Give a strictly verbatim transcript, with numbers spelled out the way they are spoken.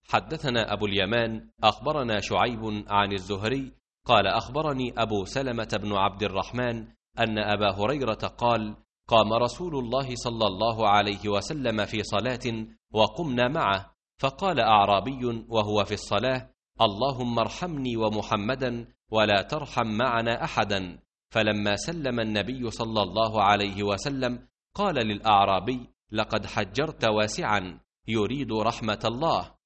حدثنا أبو اليمان أخبرنا شعيب عن الزهري قال أخبرني أبو سلمة بن عبد الرحمن أن أبا هريرة قال قام رسول الله صلى الله عليه وسلم في صلاة وقمنا معه، فقال أعرابي وهو في الصلاة: اللهم ارحمني ومحمدا ولا ترحم معنا أحدا. فلما سلم النبي صلى الله عليه وسلم قال للأعرابي: لقد حجرت واسعا، يريد رحمة الله.